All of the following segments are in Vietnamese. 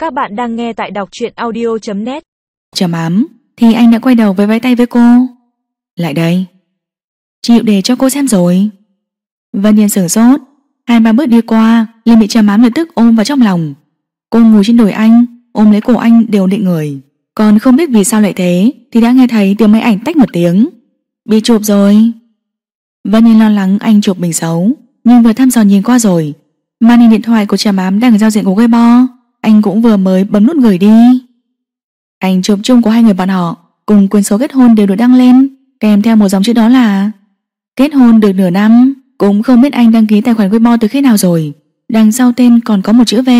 Các bạn đang nghe tại đọc truyện audio.net. Trầm ám thì anh đã quay đầu với vẫy tay với cô. Lại đây, chịu để cho cô xem rồi. Vân Yên sửng sốt, 2-3 bước đi qua liền bị Trầm ám lập tức ôm vào trong lòng. Cô ngồi trên đùi anh, ôm lấy cổ anh đều định người. Còn không biết vì sao lại thế thì đã nghe thấy tiếng máy ảnh tách một tiếng. Bị chụp rồi. Vân Yên lo lắng anh chụp mình xấu, nhưng vừa thăm dò nhìn qua rồi, màn hình điện thoại của Trầm ám đang ở giao diện của Weibo. Anh cũng vừa mới bấm nút gửi đi. Ảnh chụp chung của hai người bọn họ cùng quyển số kết hôn đều được đăng lên, kèm theo một dòng chữ đó là kết hôn được nửa năm. Cũng không biết anh đăng ký tài khoản Weibo từ khi nào rồi. Đằng sau tên còn có một chữ V.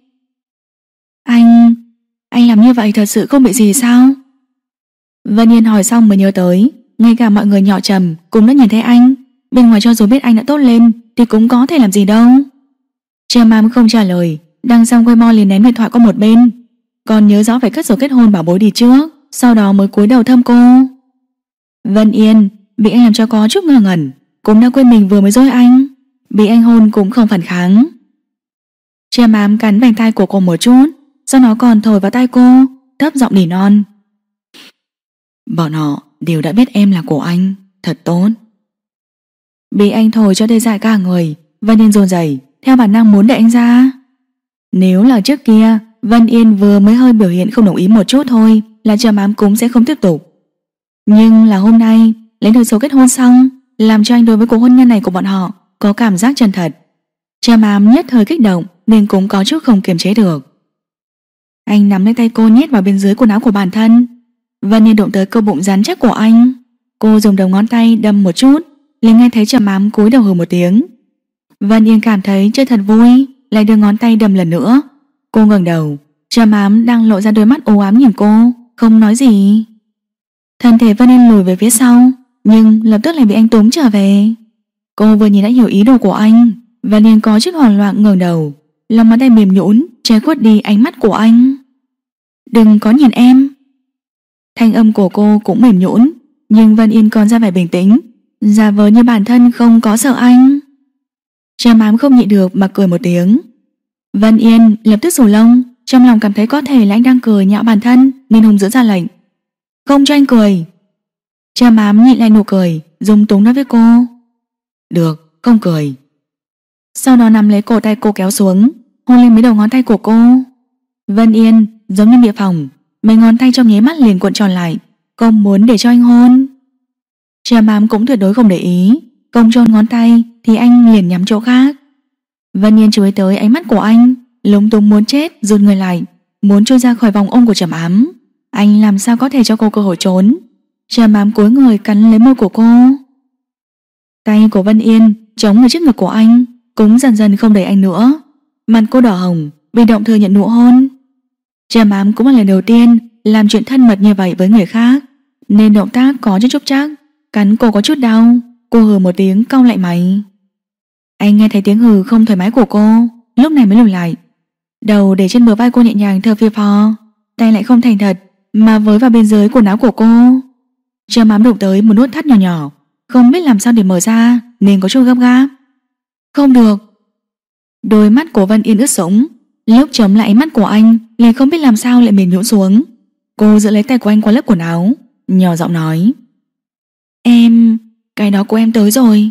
Anh làm như vậy thật sự không bị gì sao? Vân Yên hỏi xong mới nhớ tới, ngay cả mọi người nhỏ Trầm cũng đã nhìn thấy anh. Bên ngoài cho dù biết anh đã tốt lên thì cũng có thể làm gì đâu. Trầm ám không trả lời, đăng xong Weibo liền ném điện thoại qua một bên. Còn nhớ rõ phải cất sổ kết hôn bảo bối đi trước, sau đó mới cúi đầu thăm cô. Vân Yên bị anh làm cho có chút ngơ ngẩn, cũng đã quên mình vừa mới dối anh. Bị anh hôn cũng không phản kháng. Trầm ám cắn vành tai của cô một chút, sau đó còn thổi vào tai cô, thấp giọng nỉ non. Bọn họ đều đã biết em là của anh, thật tốt. Bị anh thổi cho tê dại cả người, Vân Yên run rẩy, theo bản năng muốn đẩy anh ra. Nếu là trước kia Vân Yên vừa mới hơi biểu hiện không đồng ý một chút thôi là Trầm ám cũng sẽ không tiếp tục. Nhưng là hôm nay lấy được số kết hôn xong, làm cho anh đối với cuộc hôn nhân này của bọn họ có cảm giác chân thật. Trầm ám nhất thời kích động nên cũng có chút không kiềm chế được. Anh nắm lấy tay cô nhét vào bên dưới quần áo của bản thân. Vân Yên động tới cơ bụng rắn chắc của anh. Cô dùng đầu ngón tay đâm một chút, liền nghe thấy Trầm ám cúi đầu hừ một tiếng. Vân Yên cảm thấy chơi thật vui, lại đưa ngón tay đâm lần nữa. Cô ngẩng đầu, Trầm ám đang lộ ra đôi mắt u ám nhìn cô, không nói gì. Thân thể Vân Yên lùi về phía sau, nhưng lập tức lại bị anh túm trở về. Cô vừa nhìn đã hiểu ý đồ của anh. Vân Yên có chút hoảng loạn ngẩng đầu, lòng bàn tay mềm nhũn che khuất đi ánh mắt của anh. Đừng có nhìn em. Thanh âm của cô cũng mềm nhũn, nhưng Vân Yên còn ra vẻ bình tĩnh, giả vờ như bản thân không có sợ anh. Trầm ám không nhịn được mà cười một tiếng. Vân Yên lập tức rủ lông, trong lòng cảm thấy có thể là anh đang cười nhạo bản thân nên hùng dữ ra lệnh. Không cho anh cười. Trầm ám nhịn lại nụ cười, dung túng nói với cô. Được, không cười. Sau đó nắm lấy cổ tay cô kéo xuống, hôn lên mấy đầu ngón tay của cô. Vân Yên giống như địa phòng, mấy ngón tay trong nháy mắt liền cuộn tròn lại, không muốn để cho anh hôn. Trầm ám cũng tuyệt đối không để ý, công trôn ngón tay thì anh liền nhắm chỗ khác. Vân Yên chú ý tới ánh mắt của anh, lúng túng muốn chết, rụt người lại, muốn trôi ra khỏi vòng ôm của Trầm ám. Anh làm sao có thể cho cô cơ hội trốn. Trầm ám cúi người cắn lấy môi của cô. Tay của Vân Yên chống ở trước ngực của anh, cũng dần dần không đẩy anh nữa. Mặt cô đỏ hồng, bị động thừa nhận nụ hôn. Trầm ám cũng là lần đầu tiên làm chuyện thân mật như vậy với người khác, nên động tác có chút chúc chắc, cắn cô có chút đau. Cô hừ một tiếng cau lại mày. Anh nghe thấy tiếng hừ không thoải mái của cô, lúc này mới lùi lại, đầu để trên bờ vai cô nhẹ nhàng thở phì phò, tay lại không thành thật mà với vào bên dưới quần áo của cô. Trầm ám đụng tới một nút thắt nhỏ nhỏ, không biết làm sao để mở ra nên có chút gấp gáp. Không được. Đôi mắt của Vân Yên ướt sũng, lúc chống lại ánh mắt của anh liền không biết làm sao lại mềm nhũn xuống. Cô giữ lấy tay của anh qua lớp quần áo, nhỏ giọng nói. Cái đó của em tới rồi.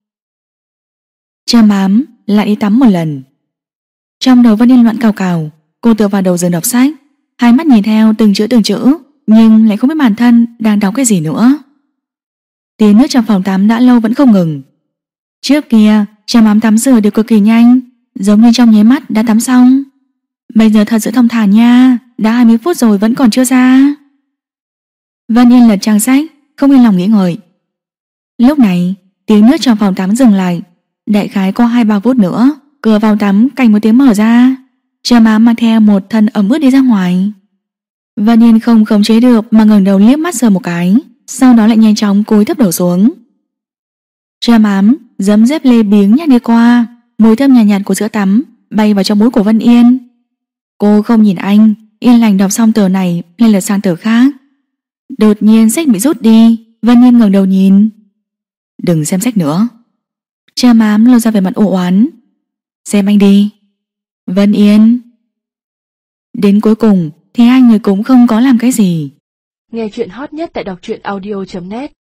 Trầm ám lại đi tắm một lần. Trong đầu Vân Yên loạn cào cào, cô tựa vào đầu giường đọc sách, hai mắt nhìn theo từng chữ, nhưng lại không biết bản thân đang đọc cái gì nữa. Tiếng nước trong phòng tắm đã lâu vẫn không ngừng. Trước kia Trầm ám tắm rửa đều cực kỳ nhanh, giống như trong nháy mắt đã tắm xong. Bây giờ thật sự thông thả nha, đã 20 phút rồi vẫn còn chưa ra. Vân Yên lật trang sách, không yên lòng nghĩ ngợi. Lúc này tiếng nước trong phòng tắm dừng lại, đại khái có 2-3 phút nữa, cửa vào tắm cành một tiếng mở ra. Trầm ám mang theo một thân ẩm ướt đi ra ngoài. Vân Yên không khống chế được mà ngẩng đầu liếc mắt sờ một cái, sau đó lại nhanh chóng cúi thấp đầu xuống. Trầm ám giấm dép lê biếng nhát đi qua, mùi thơm nhàn nhạt của sữa tắm bay vào trong mũi của Vân Yên. Cô không nhìn anh, yên lành đọc xong tờ này lên lật sang tờ khác. Đột nhiên sách bị rút đi, Vân Yên ngẩng đầu nhìn. Đừng xem sách nữa. Trầm ám lộ ra vẻ mặt u oán. Xem anh đi. Vân Yên. Đến cuối cùng thì hai người cũng không có làm cái gì. Nghe chuyện hot nhất tại đọc truyện audio.net